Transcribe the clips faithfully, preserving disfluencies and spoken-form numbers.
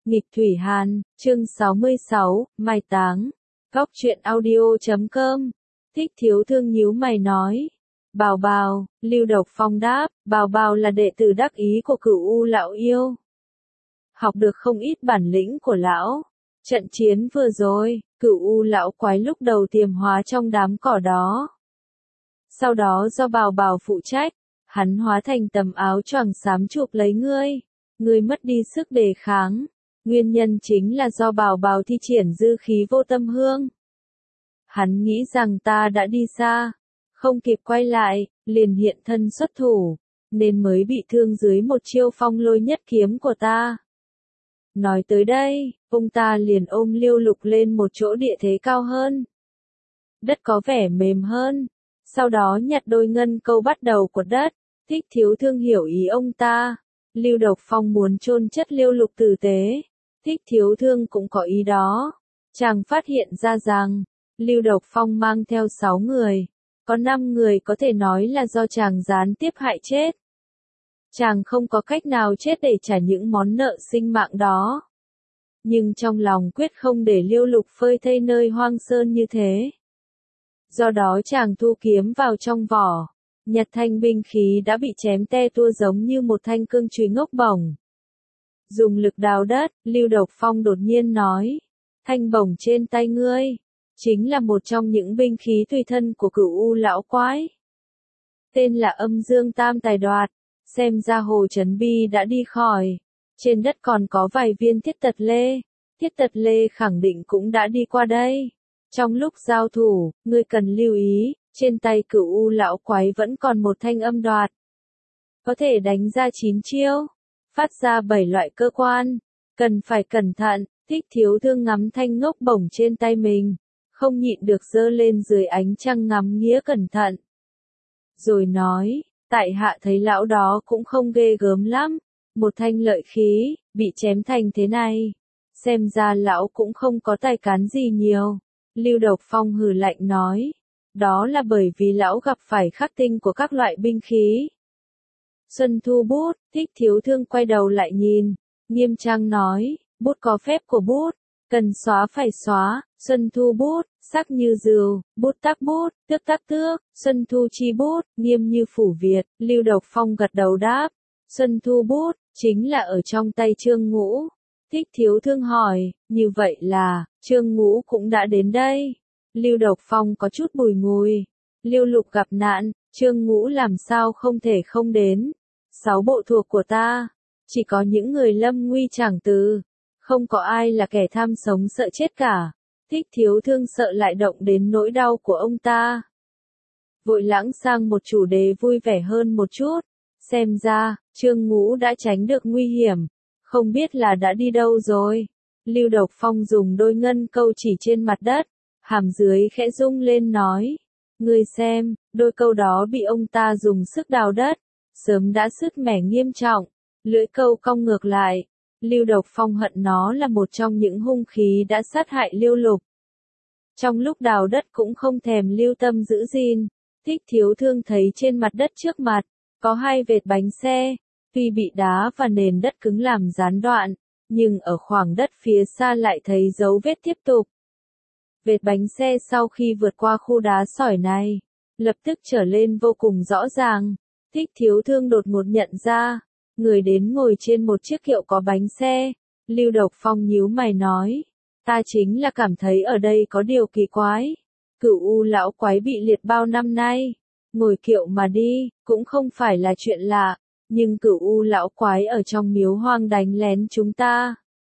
Nghịch Thủy Hàn, chương sáu mươi sáu, Mai Táng. Góc truyện audio chấm com. Thích Thiếu Thương nhíu mày nói. Bào Bào, Lưu Độc Phong đáp, Bào Bào là đệ tử đắc ý của Cửu U lão yêu. Học được không ít bản lĩnh của lão. Trận chiến vừa rồi, Cửu U lão quái lúc đầu tiềm hóa trong đám cỏ đó. Sau đó do Bào Bào phụ trách, hắn hóa thành tấm áo choàng xám chụp lấy ngươi. Ngươi mất đi sức đề kháng. Nguyên nhân chính là do Bào Bào thi triển dư khí vô tâm hương. Hắn nghĩ rằng ta đã đi xa, không kịp quay lại, liền hiện thân xuất thủ, nên mới bị thương dưới một chiêu phong lôi nhất kiếm của ta. Nói tới đây, ông ta liền ôm Liêu Lục lên một chỗ địa thế cao hơn. Đất có vẻ mềm hơn, sau đó nhặt đôi ngân câu bắt đầu quật đất. Thích Thiếu Thương hiểu ý ông ta. Lưu Độc Phong muốn chôn chất Liêu Lục tử tế. Thích Thiếu Thương cũng có ý đó. Chàng phát hiện ra rằng, Lưu Độc Phong mang theo sáu người. Có năm người có thể nói là do chàng gián tiếp hại chết. Chàng không có cách nào chết để trả những món nợ sinh mạng đó. Nhưng trong lòng quyết không để Liêu Lục phơi thây nơi hoang sơn như thế. Do đó chàng thu kiếm vào trong vỏ. Nhặt thanh binh khí đã bị chém te tua giống như một thanh cương chùy ngốc bổng. Dùng lực đào đất, Lưu Độc Phong đột nhiên nói. Thanh bổng trên tay ngươi, chính là một trong những binh khí tùy thân của Cửu U lão quái. Tên là Âm Dương Tam Tài Đoạt, xem ra Hồ Chấn Bi đã đi khỏi. Trên đất còn có vài viên thiết tật lê, thiết tật lê khẳng định cũng đã đi qua đây. Trong lúc giao thủ, ngươi cần lưu ý, trên tay Cửu U lão quái vẫn còn một thanh âm đoạt. Có thể đánh ra chín chiêu, phát ra bảy loại cơ quan, cần phải cẩn thận. Thích Thiếu Thương ngắm thanh ngốc bổng trên tay mình, không nhịn được giơ lên dưới ánh trăng ngắm nghía cẩn thận. Rồi nói, tại hạ thấy lão đó cũng không ghê gớm lắm, một thanh lợi khí, bị chém thành thế này. Xem ra lão cũng không có tài cán gì nhiều. Lưu Độc Phong hừ lạnh nói, đó là bởi vì lão gặp phải khắc tinh của các loại binh khí. Xuân Thu bút, Thích Thiếu Thương quay đầu lại nhìn, nghiêm trang nói, bút có phép của bút, cần xóa phải xóa. Xuân Thu bút, sắc như rìu, bút tắc bút, tước tắc tước. Xuân Thu chi bút, nghiêm như phủ Việt. Lưu Độc Phong gật đầu đáp, Xuân Thu bút, chính là ở trong tay Trương Ngũ. Thích Thiếu Thương hỏi, như vậy là, Trương Ngũ cũng đã đến đây. Lưu Độc Phong có chút bùi ngùi. Liêu Lục gặp nạn, Trương Ngũ làm sao không thể không đến. Sáu bộ thuộc của ta, chỉ có những người lâm nguy chẳng từ. Không có ai là kẻ tham sống sợ chết cả. Thích Thiếu Thương sợ lại động đến nỗi đau của ông ta. Vội lãng sang một chủ đề vui vẻ hơn một chút. Xem ra, Trương Ngũ đã tránh được nguy hiểm. Không biết là đã đi đâu rồi. Lưu Độc Phong dùng đôi ngân câu chỉ trên mặt đất. Hàm dưới khẽ rung lên nói. Ngươi xem, đôi câu đó bị ông ta dùng sức đào đất. Sớm đã sứt mẻ nghiêm trọng. Lưỡi câu cong ngược lại. Lưu Độc Phong hận nó là một trong những hung khí đã sát hại Liêu Lục. Trong lúc đào đất cũng không thèm lưu tâm giữ gìn. Thích Thiếu Thương thấy trên mặt đất trước mặt, có hai vệt bánh xe. Tuy bị đá và nền đất cứng làm gián đoạn, nhưng ở khoảng đất phía xa lại thấy dấu vết tiếp tục. Vệt bánh xe sau khi vượt qua khu đá sỏi này, lập tức trở lên vô cùng rõ ràng. Thích Thiếu Thương đột ngột nhận ra, người đến ngồi trên một chiếc kiệu có bánh xe. Lưu Độc Phong nhíu mày nói, ta chính là cảm thấy ở đây có điều kỳ quái. Cửu U lão quái bị liệt bao năm nay, ngồi kiệu mà đi, cũng không phải là chuyện lạ. Nhưng Cửu U lão quái ở trong miếu hoang đánh lén chúng ta.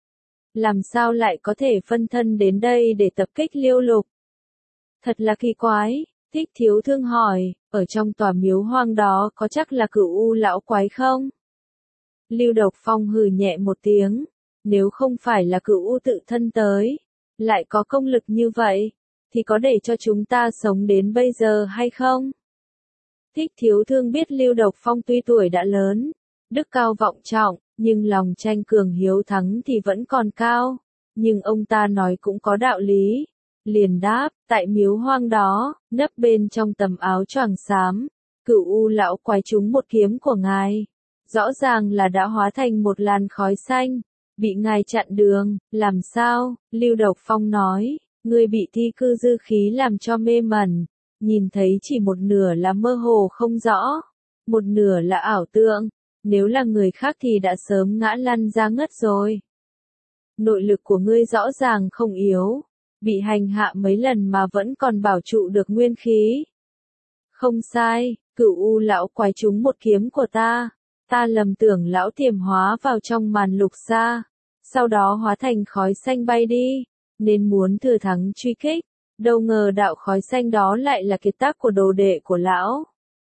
Làm sao lại có thể phân thân đến đây để tập kích Liêu Lục? Thật là kỳ quái. Thích Thiếu Thương hỏi, ở trong tòa miếu hoang đó có chắc là Cửu U lão quái không? Lưu Độc Phong hừ nhẹ một tiếng, nếu không phải là Cửu U tự thân tới, lại có công lực như vậy, thì có để cho chúng ta sống đến bây giờ hay không? Thích Thiếu Thương biết Lưu Độc Phong tuy tuổi đã lớn, đức cao vọng trọng, nhưng lòng tranh cường hiếu thắng thì vẫn còn cao. Nhưng ông ta nói cũng có đạo lý. Liền đáp, tại miếu hoang đó, nấp bên trong tấm áo choàng xám, Cửu U lão quái trúng một kiếm của ngài. Rõ ràng là đã hóa thành một làn khói xanh, bị ngài chặn đường, làm sao? Lưu Độc Phong nói, ngươi bị thi cư dư khí làm cho mê mẩn, nhìn thấy chỉ một nửa là mơ hồ không rõ, một nửa là ảo tượng, nếu là người khác thì đã sớm ngã lăn ra ngất rồi. Nội lực của ngươi rõ ràng không yếu, bị hành hạ mấy lần mà vẫn còn bảo trụ được nguyên khí. Không sai, Cửu U lão quái trúng một kiếm của ta, ta lầm tưởng lão tiềm hóa vào trong màn lục xa, sau đó hóa thành khói xanh bay đi, nên muốn thừa thắng truy kích, đâu ngờ đạo khói xanh đó lại là kiệt tác của đồ đệ của lão.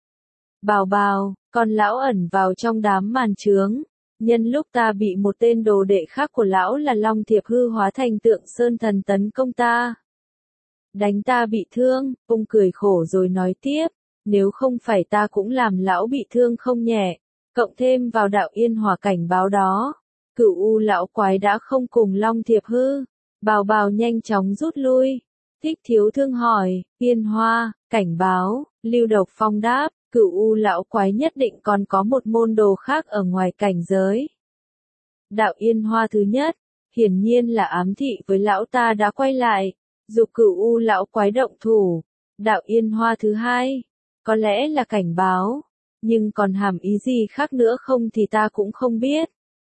Bào bào, còn lão ẩn vào trong đám màn trướng, nhân lúc ta bị một tên đồ đệ khác của lão là Long Thiệp hư hóa thành tượng sơn thần tấn công ta. Đánh ta bị thương, ông cười khổ rồi nói tiếp, nếu không phải ta cũng làm lão bị thương không nhẹ, cộng thêm vào đạo yên hòa cảnh báo đó, Cửu U lão quái đã không cùng Long Thiệp hư. Bào bào nhanh chóng rút lui. Thích Thiếu Thương hỏi, Yên Hoa, cảnh báo, Lưu Độc Phong đáp, Cửu U lão quái nhất định còn có một môn đồ khác ở ngoài cảnh giới. Đạo Yên Hoa thứ nhất, hiển nhiên là ám thị với lão ta đã quay lại, dục Cửu U lão quái động thủ. Đạo Yên Hoa thứ hai, có lẽ là cảnh báo, nhưng còn hàm ý gì khác nữa không thì ta cũng không biết.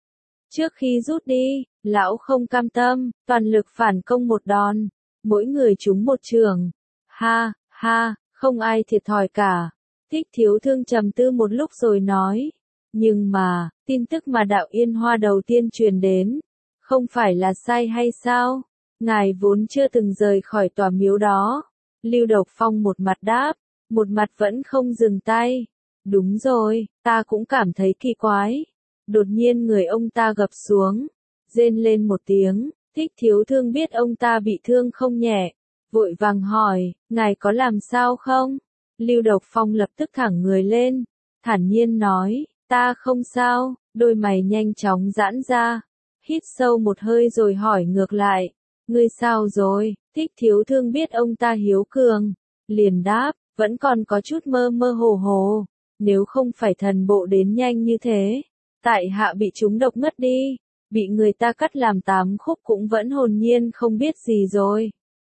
Trước khi rút đi, lão không cam tâm, toàn lực phản công một đòn, mỗi người trúng một trường. Ha, ha, không ai thiệt thòi cả. Thích Thiếu Thương trầm tư một lúc rồi nói, nhưng mà, tin tức mà đạo Yên Hoa đầu tiên truyền đến, không phải là sai hay sao? Ngài vốn chưa từng rời khỏi tòa miếu đó. Lưu Độc Phong một mặt đáp, một mặt vẫn không dừng tay. Đúng rồi, ta cũng cảm thấy kỳ quái. Đột nhiên người ông ta gập xuống, rên lên một tiếng, Thích Thiếu Thương biết ông ta bị thương không nhẹ, vội vàng hỏi, ngài có làm sao không? Lưu Độc Phong lập tức thẳng người lên, thản nhiên nói, ta không sao, đôi mày nhanh chóng giãn ra, hít sâu một hơi rồi hỏi ngược lại, ngươi sao rồi? Thích Thiếu Thương biết ông ta hiếu cường, liền đáp, vẫn còn có chút mơ mơ hồ hồ, nếu không phải thần bộ đến nhanh như thế, tại hạ bị trúng độc ngất đi, bị người ta cắt làm tám khúc cũng vẫn hồn nhiên không biết gì rồi.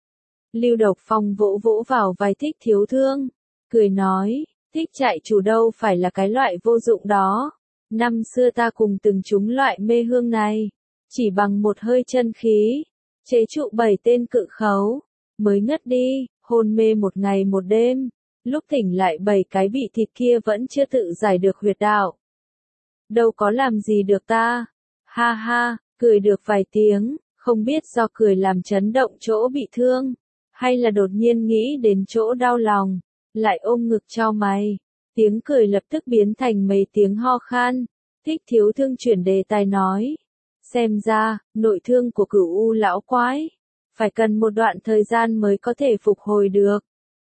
Lưu Độc Phong vỗ vỗ vào vai Thích Thiếu Thương, cười nói, Thích trại chủ đâu phải là cái loại vô dụng đó. Năm xưa ta cùng từng trúng loại mê hương này, chỉ bằng một hơi chân khí, chế trụ bảy tên cự khấu, mới ngất đi, hôn mê một ngày một đêm, lúc tỉnh lại bảy cái bị thịt kia vẫn chưa tự giải được huyệt đạo. Đâu có làm gì được ta, ha ha, cười được vài tiếng, không biết do cười làm chấn động chỗ bị thương, hay là đột nhiên nghĩ đến chỗ đau lòng, lại ôm ngực cho mày, tiếng cười lập tức biến thành mấy tiếng ho khan. Thích Thiếu Thương chuyển đề tài nói, xem ra, nội thương của Cửu U lão quái, phải cần một đoạn thời gian mới có thể phục hồi được.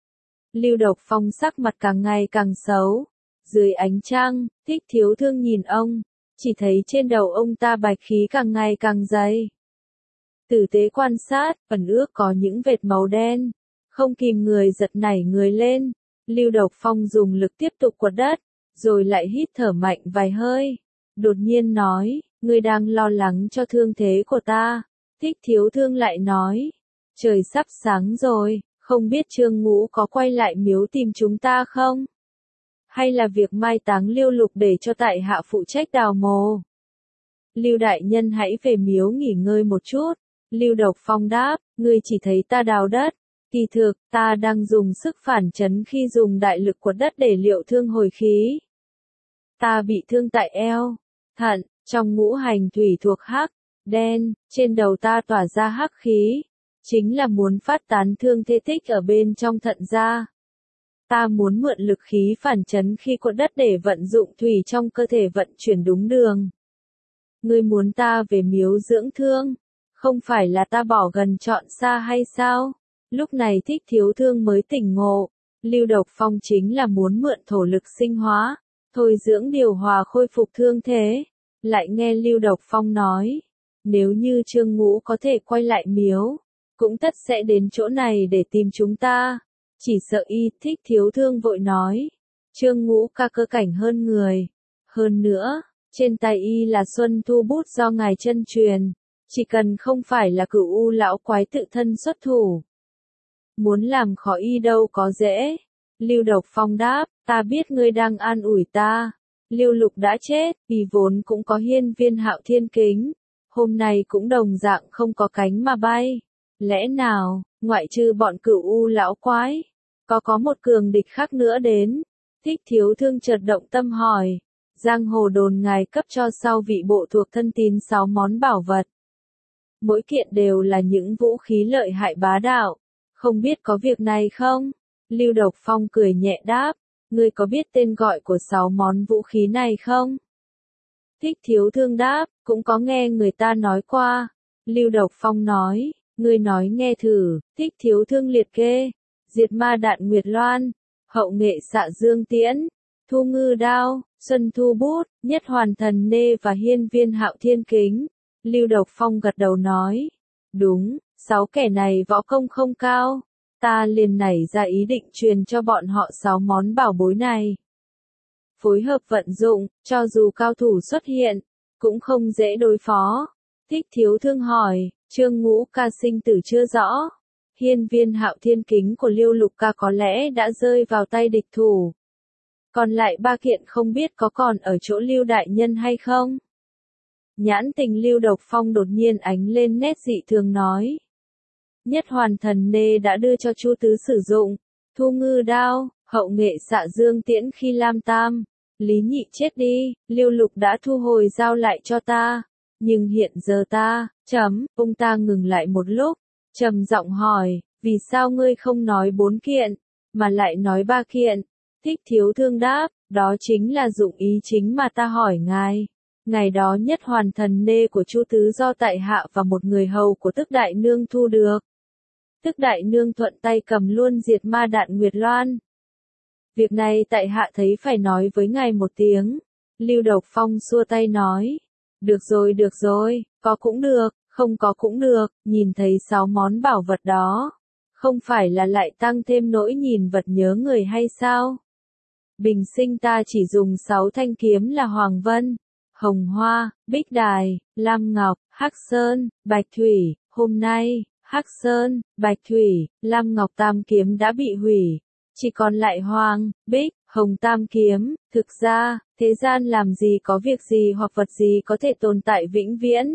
Lưu Độc Phong sắc mặt càng ngày càng xấu, dưới ánh trăng, Thích Thiếu Thương nhìn ông, chỉ thấy trên đầu ông ta bạch khí càng ngày càng dày. Tử tế quan sát, ẩn ước có những vệt màu đen, không kìm người giật nảy người lên. Lưu Độc Phong dùng lực tiếp tục quật đất, rồi lại hít thở mạnh vài hơi. Đột nhiên nói, ngươi đang lo lắng cho thương thế của ta. Thích Thiếu Thương lại nói, trời sắp sáng rồi, không biết Trương Ngũ có quay lại miếu tìm chúng ta không? Hay là việc mai táng Lưu Lục để cho tại hạ phụ trách đào mồ? Lưu đại nhân hãy về miếu nghỉ ngơi một chút. Lưu Độc Phong đáp, ngươi chỉ thấy ta đào đất. Kỳ thực, ta đang dùng sức phản chấn khi dùng đại lực của đất để liệu thương hồi khí. Ta bị thương tại eo, thận, trong ngũ hành thủy thuộc hắc, đen, trên đầu ta tỏa ra hắc khí, chính là muốn phát tán thương thế tích ở bên trong thận ra. Ta muốn mượn lực khí phản chấn khi của đất để vận dụng thủy trong cơ thể vận chuyển đúng đường. Ngươi muốn ta về miếu dưỡng thương, không phải là ta bỏ gần chọn xa hay sao? Lúc này Thích Thiếu Thương mới tỉnh ngộ, Lưu Độc Phong chính là muốn mượn thổ lực sinh hóa, thôi dưỡng điều hòa khôi phục thương thế. Lại nghe Lưu Độc Phong nói, nếu như Trương Ngũ có thể quay lại miếu, cũng tất sẽ đến chỗ này để tìm chúng ta. Chỉ sợ y. Thích Thiếu Thương vội nói, Trương Ngũ ca cơ cảnh hơn người, hơn nữa, Trên tay y là Xuân Thu bút do ngài chân truyền, chỉ cần không phải là Cửu U lão quái tự thân xuất thủ. Muốn làm khó y đâu có dễ. Lưu Độc Phong đáp, ta biết ngươi đang an ủi ta. Lưu Lục đã chết, vì vốn cũng có hiên viên Hạo Thiên Kính. Hôm nay cũng đồng dạng không có cánh mà bay. Lẽ nào, ngoại trừ bọn Cửu U lão quái, có có một cường địch khác nữa đến? Thích Thiếu Thương chợt động tâm hỏi. Giang hồ đồn ngài cấp cho sau vị bộ thuộc thân tín sáu món bảo vật. Mỗi kiện đều là những vũ khí lợi hại bá đạo. Không biết có việc này không? Lưu Độc Phong cười nhẹ đáp. Ngươi có biết tên gọi của sáu món vũ khí này không? Thích Thiếu Thương đáp, cũng có nghe người ta nói qua. Lưu Độc Phong nói, ngươi nói nghe thử. Thích Thiếu Thương liệt kê. Diệt ma đạn Nguyệt Loan, hậu nghệ xạ dương tiễn, thu ngư đao, xuân thu bút, nhất hoàn thần nê và hiên viên Hạo Thiên Kính. Lưu Độc Phong gật đầu nói, đúng, sáu kẻ này võ công không cao. Ta liền nảy ra ý định truyền cho bọn họ sáu món bảo bối này. Phối hợp vận dụng, cho dù cao thủ xuất hiện, cũng không dễ đối phó. Thích Thiếu Thương hỏi, Trương Ngũ ca sinh tử chưa rõ. Hiên viên Hạo Thiên Kính của Lưu Lục ca có lẽ đã rơi vào tay địch thủ. Còn lại ba kiện không biết có còn ở chỗ Lưu đại nhân hay không? Nhãn tình Lưu Độc Phong đột nhiên ánh lên nét dị thường nói. Nhất hoàn thần nê đã đưa cho Chu Tứ sử dụng. Thu ngư đao, hậu nghệ xạ dương tiễn khi Lam Tam. Lý Nhị chết đi, Lưu Lục đã thu hồi giao lại cho ta. Nhưng hiện giờ ta, chấm, ông ta ngừng lại một lúc. Trầm giọng hỏi, vì sao ngươi không nói bốn kiện, mà lại nói ba kiện? Thích Thiếu Thương đáp, đó chính là dụng ý chính mà ta hỏi ngài. Ngày đó nhất hoàn thần nê của Chu Tứ do tại hạ và một người hầu của Tức Đại Nương thu được. Tức Đại Nương thuận tay cầm luôn diệt ma đạn Nguyệt Loan. Việc này tại hạ thấy phải nói với ngài một tiếng. Lưu Độc Phong xua tay nói, được rồi được rồi, có cũng được. Không có cũng được, nhìn thấy sáu món bảo vật đó. Không phải là lại tăng thêm nỗi nhìn vật nhớ người hay sao? Bình sinh ta chỉ dùng sáu thanh kiếm là Hoàng Vân, Hồng Hoa, Bích Đài, Lam Ngọc, Hắc Sơn, Bạch Thủy. Hôm nay, Hắc Sơn, Bạch Thủy, Lam Ngọc tam kiếm đã bị hủy. Chỉ còn lại Hoàng, Bích, Hồng tam kiếm. Thực ra, thế gian làm gì có việc gì hoặc vật gì có thể tồn tại vĩnh viễn.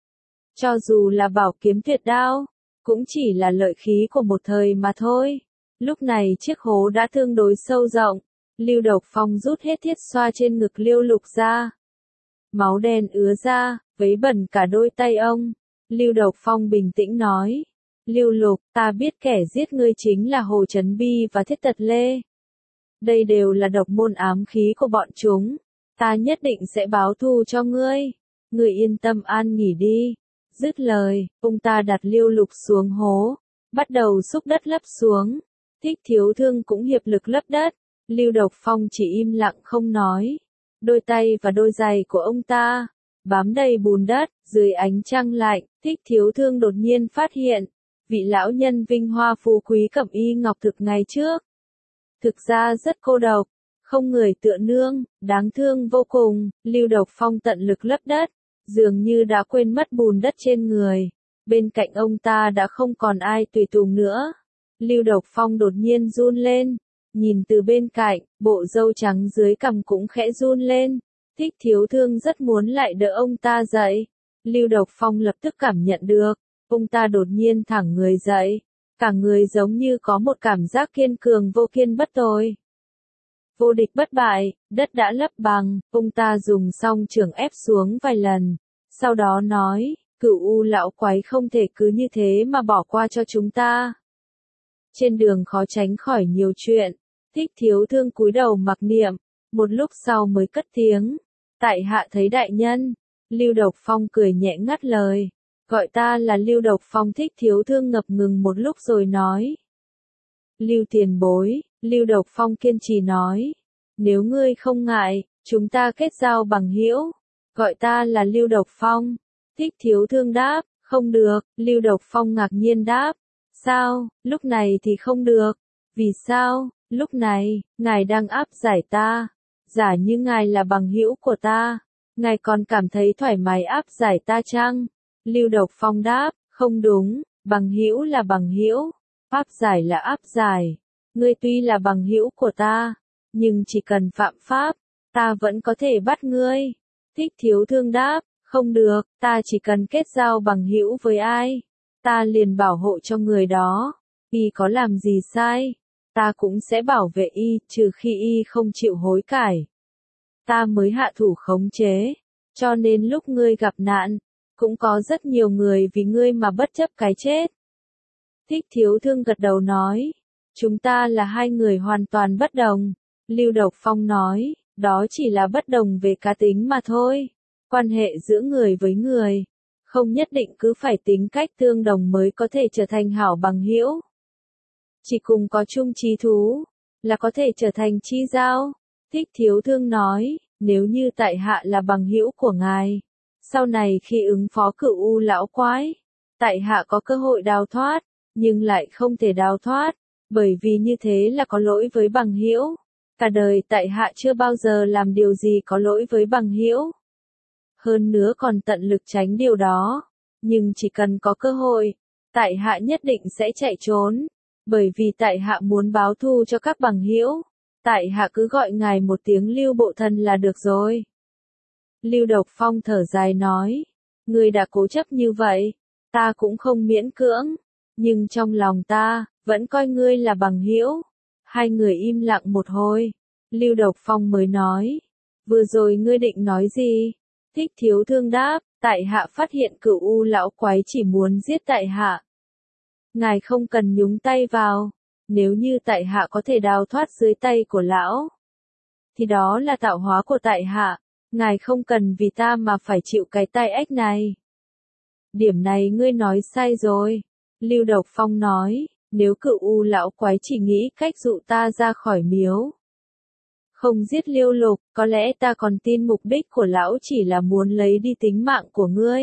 Cho dù là bảo kiếm tuyệt đao, cũng chỉ là lợi khí của một thời mà thôi. Lúc này chiếc hố đã tương đối sâu rộng. Lưu Độc Phong rút hết thiết xoa trên ngực Lưu Lục ra. Máu đen ứa ra, vấy bẩn cả đôi tay ông. Lưu Độc Phong bình tĩnh nói. Lưu Lục, ta biết kẻ giết ngươi chính là Hồ Chấn Bi và Thiết Tật Lê. Đây đều là độc môn ám khí của bọn chúng. Ta nhất định sẽ báo thù cho ngươi. Ngươi yên tâm an nghỉ đi. Dứt lời, ông ta đặt Lưu Lục xuống hố, bắt đầu xúc đất lấp xuống. Thích Thiếu Thương cũng hiệp lực lấp đất. Lưu Độc Phong chỉ im lặng không nói. Đôi tay và đôi giày của ông ta bám đầy bùn đất, dưới ánh trăng lạnh. Thích Thiếu Thương đột nhiên phát hiện, vị lão nhân vinh hoa phú quý cẩm y ngọc thực ngày trước, thực ra rất cô độc, không người tựa nương, đáng thương vô cùng. Lưu Độc Phong tận lực lấp đất, dường như đã quên mất bùn đất trên người. Bên cạnh ông ta đã không còn ai tùy tùng nữa. Lưu Độc Phong đột nhiên run lên, nhìn từ bên cạnh, bộ râu trắng dưới cằm cũng khẽ run lên. Thích Thiếu Thương rất muốn lại đỡ ông ta dậy. Lưu Độc Phong lập tức cảm nhận được, ông ta đột nhiên thẳng người dậy, cả người giống như có một cảm giác kiên cường vô kiên bất tồi. Vô địch bất bại, đất đã lấp bằng, ông ta dùng song trường ép xuống vài lần, sau đó nói, Cửu U lão quái không thể cứ như thế mà bỏ qua cho chúng ta. Trên đường khó tránh khỏi nhiều chuyện. Thích Thiếu Thương cúi đầu mặc niệm, một lúc sau mới cất tiếng, tại hạ thấy đại nhân. Lưu Độc Phong cười nhẹ ngắt lời, gọi ta là Lưu Độc Phong. Thích Thiếu Thương ngập ngừng một lúc rồi nói, Lưu tiền bối. Lưu Độc Phong kiên trì nói, nếu ngươi không ngại, chúng ta kết giao bằng hữu, gọi ta là Lưu Độc Phong. Thích Thiếu Thương đáp, không được. Lưu Độc Phong ngạc nhiên đáp, sao, lúc này thì không được? Vì sao? Lúc này, ngài đang áp giải ta, giả như ngài là bằng hữu của ta, Ngài còn cảm thấy thoải mái áp giải ta chăng? Lưu Độc Phong đáp, không đúng, bằng hữu là bằng hữu, áp giải là áp giải. Ngươi tuy là bằng hữu của ta, nhưng chỉ cần phạm pháp, ta vẫn có thể bắt ngươi. Thích Thiếu Thương đáp, không được, ta chỉ cần kết giao bằng hữu với ai, ta liền bảo hộ cho người đó. Y có làm gì sai, ta cũng sẽ bảo vệ y, trừ khi y không chịu hối cải. Ta mới hạ thủ khống chế, cho nên lúc ngươi gặp nạn, cũng có rất nhiều người vì ngươi mà bất chấp cái chết. Thích Thiếu Thương gật đầu nói, chúng ta là hai người hoàn toàn bất đồng. Lưu Độc Phong nói, đó chỉ là bất đồng về cá tính mà thôi. Quan hệ giữa người với người, không nhất định cứ phải tính cách tương đồng mới có thể trở thành hảo bằng hữu. Chỉ cùng có chung chí thú, là có thể trở thành chi giao. Thích Thiếu Thương nói, nếu như tại hạ là bằng hữu của ngài, sau này khi ứng phó Cửu U lão quái, tại hạ có cơ hội đào thoát, nhưng lại không thể đào thoát, bởi vì như thế là có lỗi với bằng hữu. Cả đời tại hạ chưa bao giờ làm điều gì có lỗi với bằng hữu. Hơn nữa còn tận lực tránh điều đó, nhưng chỉ cần có cơ hội, tại hạ nhất định sẽ chạy trốn, bởi vì tại hạ muốn báo thù cho các bằng hữu. Tại hạ cứ gọi ngài một tiếng Lưu Bộ Thần là được rồi. Lưu Độc Phong thở dài nói, ngươi đã cố chấp như vậy, ta cũng không miễn cưỡng, nhưng trong lòng ta, vẫn coi ngươi là bằng hữu. Hai người im lặng một hồi, Lưu Độc Phong mới nói, vừa rồi ngươi định nói gì? Thích Thiếu Thương đáp, tại hạ phát hiện Cửu U lão quái chỉ muốn giết tại hạ. Ngài không cần nhúng tay vào, nếu như tại hạ có thể đào thoát dưới tay của lão, thì đó là tạo hóa của tại hạ, ngài không cần vì ta mà phải chịu cái tai ách này. Điểm này ngươi nói sai rồi, Lưu Độc Phong nói, nếu Cửu U lão quái chỉ nghĩ cách dụ ta ra khỏi miếu, không giết Liêu Lục, có lẽ ta còn tin mục đích của lão chỉ là muốn lấy đi tính mạng của ngươi.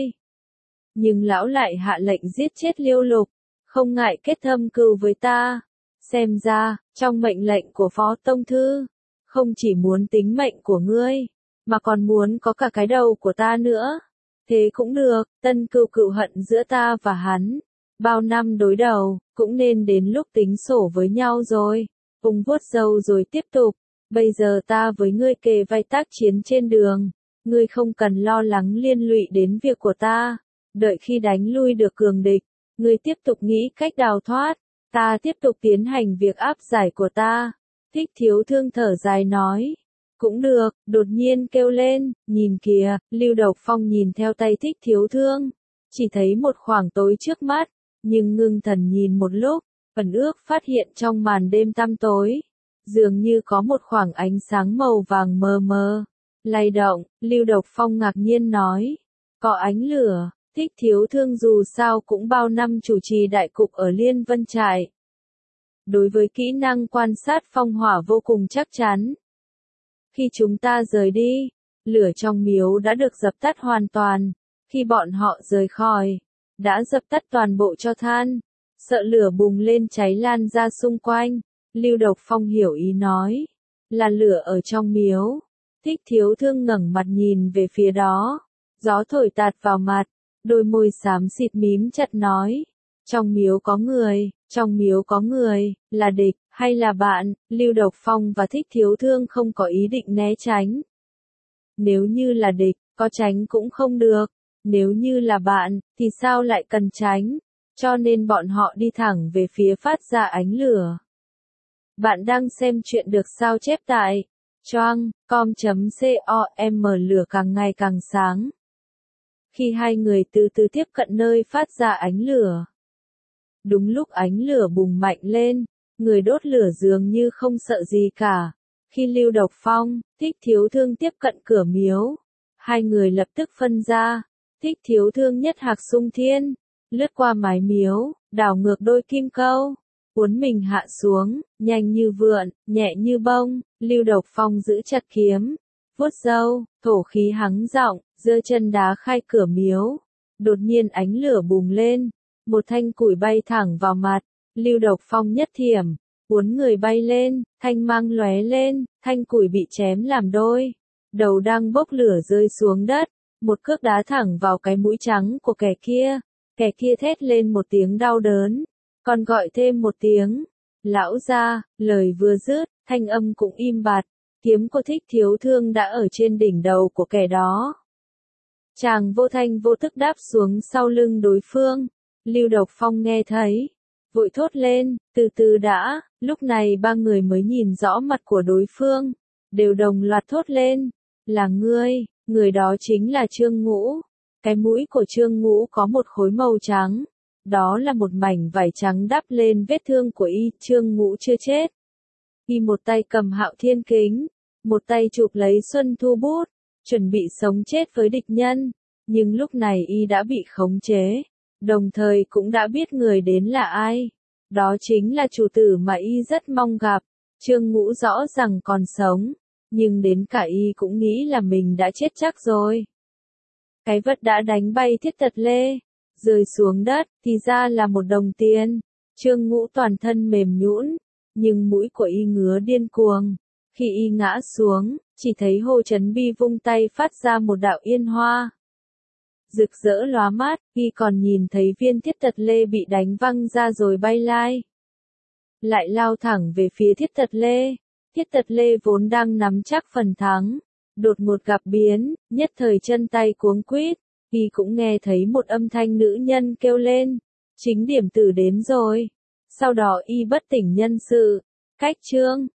Nhưng lão lại hạ lệnh giết chết Liêu Lục, không ngại kết thâm cừu với ta. Xem ra, trong mệnh lệnh của Phó Tông Thư, không chỉ muốn tính mệnh của ngươi, mà còn muốn có cả cái đầu của ta nữa. Thế cũng được, tân cừu cựu hận giữa ta và hắn. Bao năm đối đầu, cũng nên đến lúc tính sổ với nhau rồi. Ung vuốt râu rồi tiếp tục. Bây giờ ta với ngươi kề vai tác chiến trên đường. Ngươi không cần lo lắng liên lụy đến việc của ta. Đợi khi đánh lui được cường địch, ngươi tiếp tục nghĩ cách đào thoát. Ta tiếp tục tiến hành việc áp giải của ta. Thích Thiếu Thương thở dài nói. Cũng được, đột nhiên kêu lên, nhìn kìa, Lưu Độc Phong nhìn theo tay Thích Thiếu Thương. Chỉ thấy một khoảng tối trước mắt, nhưng ngưng thần nhìn một lúc, ẩn ước phát hiện trong màn đêm tăm tối. Dường như có một khoảng ánh sáng màu vàng mờ mờ, lay động, Lưu Độc Phong ngạc nhiên nói. Có ánh lửa. Thích Thiếu Thương dù sao cũng bao năm chủ trì đại cục ở Liên Vân Trại. Đối với kỹ năng quan sát phong hỏa vô cùng chắc chắn. Khi chúng ta rời đi, lửa trong miếu đã được dập tắt hoàn toàn. Khi bọn họ rời khỏi, đã dập tắt toàn bộ tro than. Sợ lửa bùng lên cháy lan ra xung quanh. Lưu Độc Phong hiểu ý nói. Là lửa ở trong miếu. Thích Thiếu Thương ngẩng mặt nhìn về phía đó. Gió thổi tạt vào mặt. Đôi môi xám xịt mím chặt nói. Trong miếu có người, trong miếu có người, là địch, hay là bạn? Lưu Độc Phong và Thích Thiếu Thương không có ý định né tránh. Nếu như là địch, có tránh cũng không được. Nếu như là bạn, thì sao lại cần tránh? Cho nên bọn họ đi thẳng về phía phát ra ánh lửa. Bạn đang xem chuyện được sao chép tại choang com chấm com. Lửa càng ngày càng sáng. Khi hai người từ từ tiếp cận nơi phát ra ánh lửa. Đúng lúc ánh lửa bùng mạnh lên, người đốt lửa dường như không sợ gì cả. Khi Lưu Độc Phong, Thích Thiếu Thương tiếp cận cửa miếu, hai người lập tức phân ra. Thích Thiếu Thương nhất hạc xung thiên, lướt qua mái miếu, đảo ngược đôi kim câu, uốn mình hạ xuống, nhanh như vượn, nhẹ như bông. Lưu Độc Phong giữ chặt kiếm, vuốt râu, thổ khí hắng giọng, giơ chân đá khai cửa miếu. Đột nhiên ánh lửa bùng lên, một thanh củi bay thẳng vào mặt. Lưu Độc Phong nhất thiểm, uốn người bay lên, thanh mang lóe lên, thanh củi bị chém làm đôi. đầu đang bốc lửa rơi xuống đất, một cước đá thẳng vào cái mũi trắng của kẻ kia, kẻ kia thét lên một tiếng đau đớn, còn gọi thêm một tiếng, lão gia, lời vừa dứt, thanh âm cũng im bặt, kiếm của Thích Thiếu Thương đã ở trên đỉnh đầu của kẻ đó. Chàng vô thanh vô tức đáp xuống sau lưng đối phương, Lưu Độc Phong nghe thấy, vội thốt lên, từ từ đã, lúc này ba người mới nhìn rõ mặt của đối phương, đều đồng loạt thốt lên, là ngươi, người đó chính là Trương Ngũ. Cái mũi của Trương Ngũ có một khối màu trắng, đó là một mảnh vải trắng đắp lên vết thương của y. Trương Ngũ chưa chết. Y một tay cầm Hạo Thiên Kính, một tay chụp lấy Xuân Thu Bút, chuẩn bị sống chết với địch nhân, nhưng lúc này y đã bị khống chế, đồng thời cũng đã biết người đến là ai. Đó chính là chủ tử mà y rất mong gặp. Trương Ngũ rõ rằng còn sống, nhưng đến cả y cũng nghĩ là mình đã chết chắc rồi. Cái vật đã đánh bay Thiết Tật Lê, rơi xuống đất, thì ra là một đồng tiền. Trương Ngũ toàn thân mềm nhũn, nhưng mũi của y ngứa điên cuồng. Khi y ngã xuống, chỉ thấy Hồ Chấn Bi vung tay phát ra một đạo yên hoa. Rực rỡ lóa mắt, y còn nhìn thấy viên Thiết Tật Lê bị đánh văng ra rồi bay lai. Lại lao thẳng về phía Thiết Tật Lê. Thiết Tật Lê vốn đang nắm chắc phần thắng, đột ngột gặp biến, nhất thời chân tay cuống quýt, y cũng nghe thấy một âm thanh nữ nhân kêu lên, chính điểm tử đến rồi. Sau đó y bất tỉnh nhân sự, cách chương